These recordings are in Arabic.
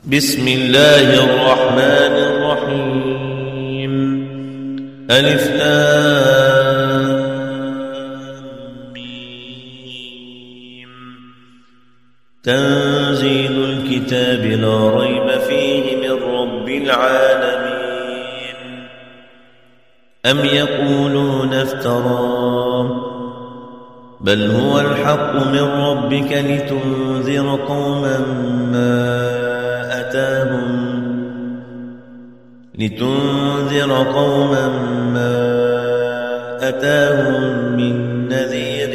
بسم الله الرحمن الرحيم. ألف لام ميم. تنزيل الكتاب لا ريب فيه من رب العالمين. أم يقولون افتراه بل هو الحق من ربك لتنذر قوما ما أتاهم من نذير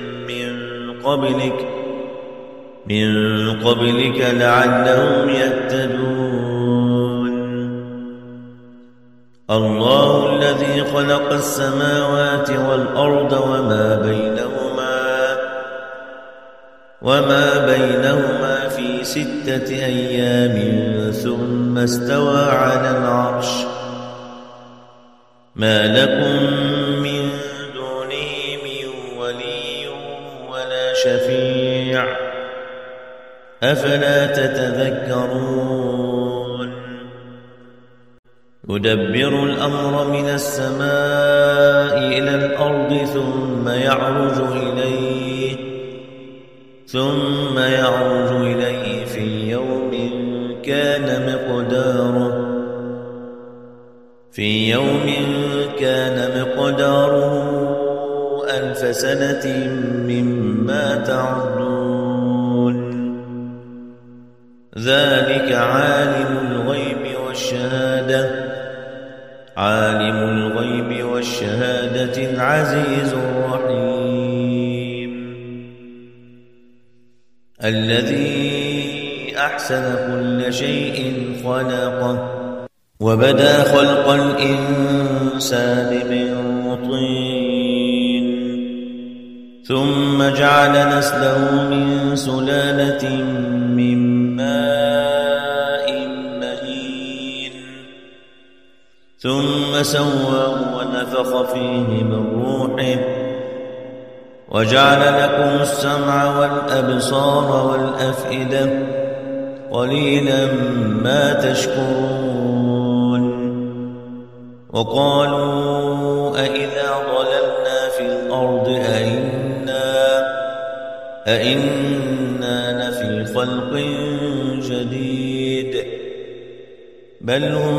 من قبلك لعلهم يهتدون. الله الذي خلق السماوات والأرض وما بينهما في 6 أيام ثم استوى على العرش. ما لكم من دونه من ولي ولا شفيع أفلا تتذكرون. يدبر الأمر من السماء إلى الأرض ثم يعرج إليه في يوم كان مقداره 1000 سنة مما تعدون. ذلك عالم الغيب والشهادة العزيز الرحيم. الذي أحسن كل شيء خلقه وبدأ خلق الإنسان من طين ثم جعل نسله من سلالة من ماء مهين ثم سواه ونفخ فيه من روحه وجعل لكم السمع والأبصار والأفئدة قليلا ما تشكرون. وقالوا أإذا ضللنا في الأرض أإنا لفي خلق جديد بل هم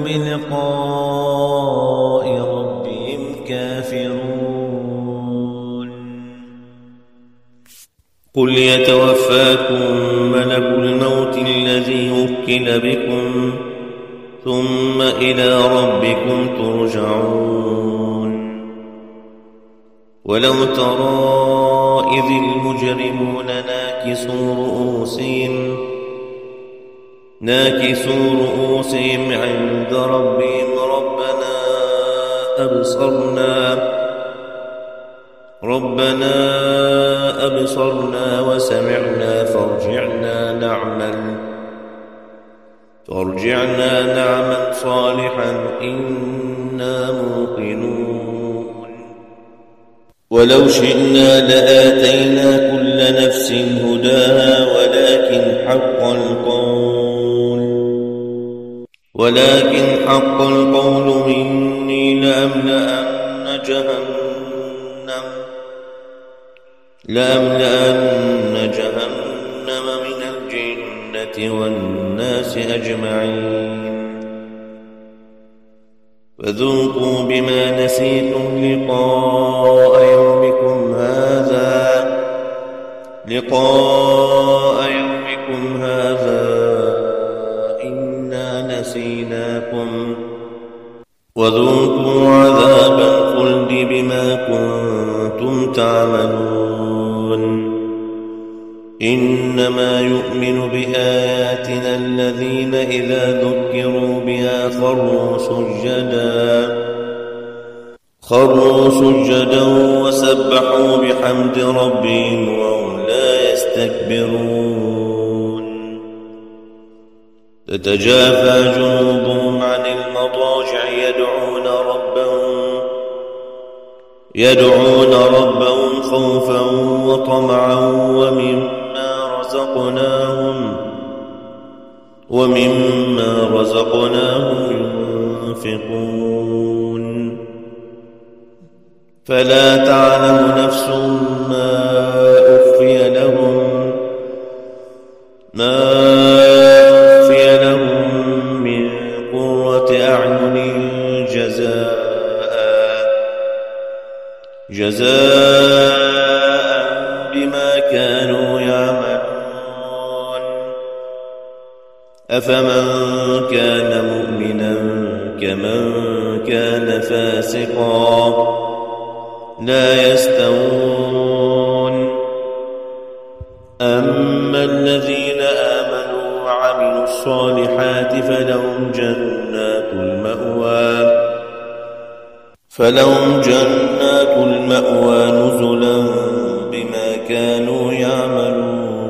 بلقاء ربهم كافرون. قل يتوفاكم ملك الموت الذي وكل بكم ثم إلى ربكم ترجعون. ولو ترى إذ المجرمون ناكسوا رؤوسهم عند ربهم ربنا أبصرنا وسمعنا فارجعنا نعمل صالحا إنا موقنون. ولو شئنا لآتينا كل نفس هداها ولكن حق القول مني لأملأن جهنم من الجنة والناس أجمعين. فذوقوا بما نسيتم لقاء يومكم هذا إنا نسيناكم وذوقوا عذاب الخلد بما كنتم تعملون. إنما يؤمن بآياتنا الذين إذا ذكروا بها خروا سجدا وسبحوا بحمد ربهم وهم لا يستكبرون. تتجافى جنوبهم عن المضاجع يدعون ربهم خوفا وطمعا ومما ومما رزقناهم ينفقون فلا تعلم نفس ما أخفي لهم من قرة أعين جزاء بما كانوا يعملون أفمن كان مؤمنا كمن كان فاسقا لا يستوون أما الذين آمنوا وعملوا الصالحات فلهم جنات المأوى نزلا بما كانوا يعملون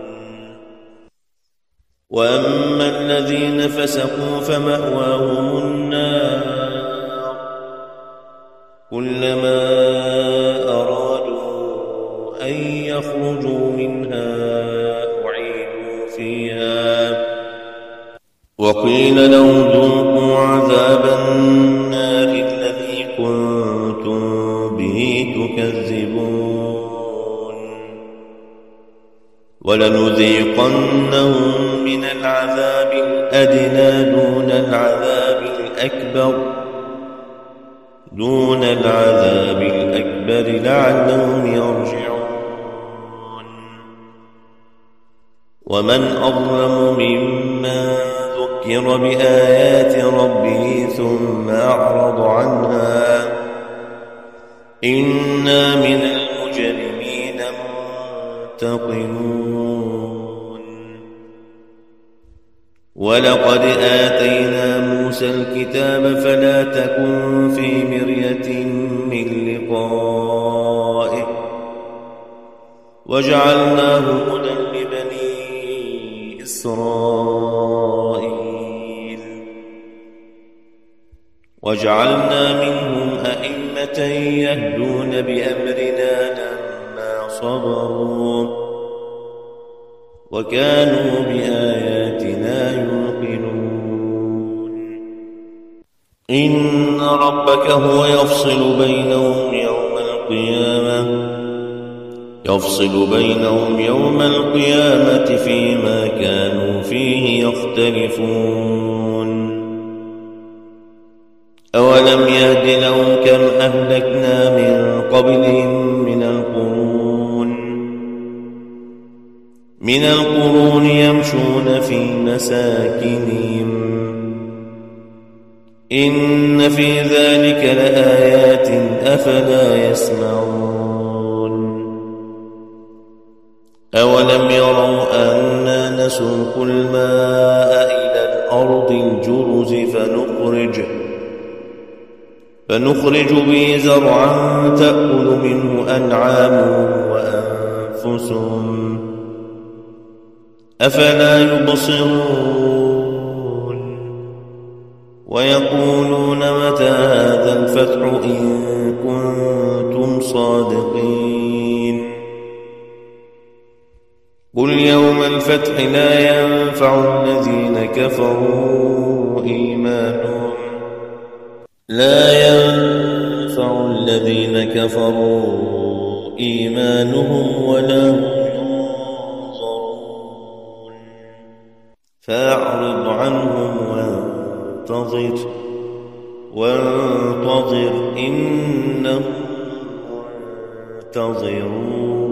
وأما الذين فسقوا فمأواهم النار كلما أرادوا أن يخرجوا منها أعيدوا فيها وقيل لهم ذوقوا عذاب النار الذي كنتم به تكذبون ولنذيقنهم من العذاب الأدنى دون العذاب الأكبر لعلهم يرجعون ومن أظلم ممن ذكر بآيات ربه ثم أعرض عنها إنا من المجرمين منتقمون ولقد آتينا موسى الكتاب فلا تكن في مرية من لقائه وجعلناه هدى لبني إسرائيل وجعلنا منهم أئمة يهدون بأمرنا لما صبروا وكانوا بآياتنا يوقنون إن ربك هو يفصل بينهم يوم القيامة فيما كانوا فيه يختلفون أولم يهد لهم كم أهلكنا من قبلهم من القرون يمشون في مساكنهم إن في ذلك لآيات أفلا يسمعون أولم يروا أنا نسوق الماء إلى الأرض الجرز فنخرج به زرعا تأكل منه أنعامهم وأنفسهم أفلا يبصرون ويقولون متى هذا الفتح إن كنتم صادقين قل يوم الفتح لا ينفع الذين كفروا إيمانهم ولا هم ينظرون فأعرض عنهم وانتظر إنهم منتظرون